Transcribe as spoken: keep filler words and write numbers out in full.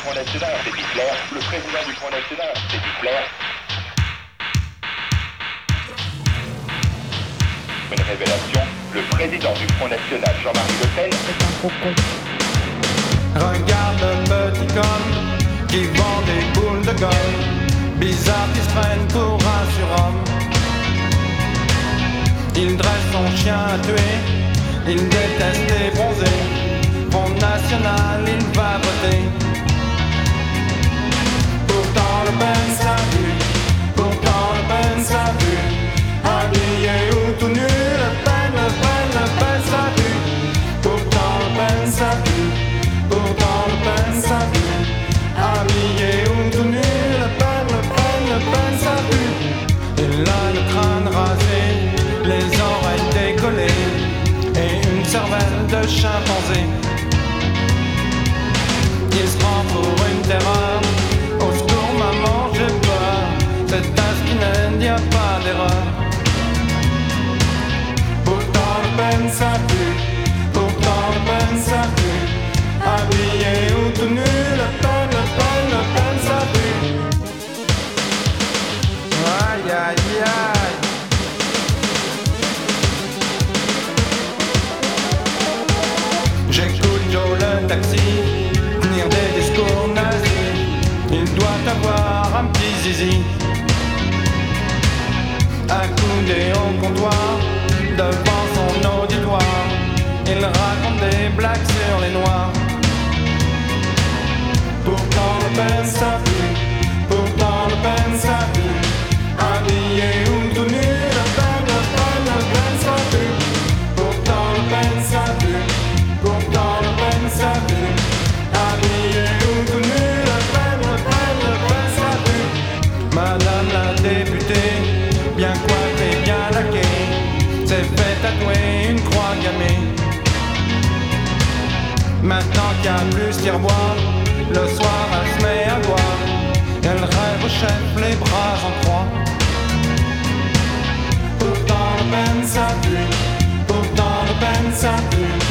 Front National, c'est Hitler. Le président du Front National, c'est Hitler. Une révélation, le président du Front National, Jean-Marie Le Pen, C'est un gros con. Regarde le petit con qui vend des boules de gomme, bizarre qui se prenne pour un surhomme. Il dresse son chien à tuer, il déteste les bronzés. Front National, il va voter. Pourtant Le Pen ça pue, pourtant Le Pen ça pue. Habillé ou tout nu, Le Pen, Le Pen, Le Pen ça pue. Pourtant Le Pen ça pue, pourtant Le Pen ça pue. Habillé ou tout nu, Le Pen, Le Pen, Le Pen ça pue. Il a le crâne rasé, les oreilles décollées et une cervelle de chimpanzé. Il se prend pour une terreur, au secours maman j'ai peur. C'est un skinhead, y a pas d'erreur. Pourtant Le Pen ça pue, pourtant Le Pen ça pue. Habillé ou tout nu, Le Pen, Le Pen, Le Pen ça pue. Aïe aïe aïe. J'écoute Joe le taxi tenir des discours nazis. Il doit avoir un petit zizi accoudé au comptoir devant son auditoire. Il raconte des blagues sur les noirs. Pourtant Le Pen ça pue, pourtant Le Pen ça pue. Habillé ou tout nu, Le Pen, Le Pen, Le Pen ça pue. Pourtant Le Pen ça pue, pourtant Le Pen ça pue. Habillé ou tout nu, Le Pen, Le Pen, Le Pen ça pue. Madame la députée, bien coiffée, bien laquée, s'est fait tatouer une croix gammée. Maintenant qu'il n'y a plus ce tiroir, le soir elle se met à boire. Elle rêve au chef, les bras en croix. Pourtant Le Pen ça pue, pourtant Le Pen ça pue.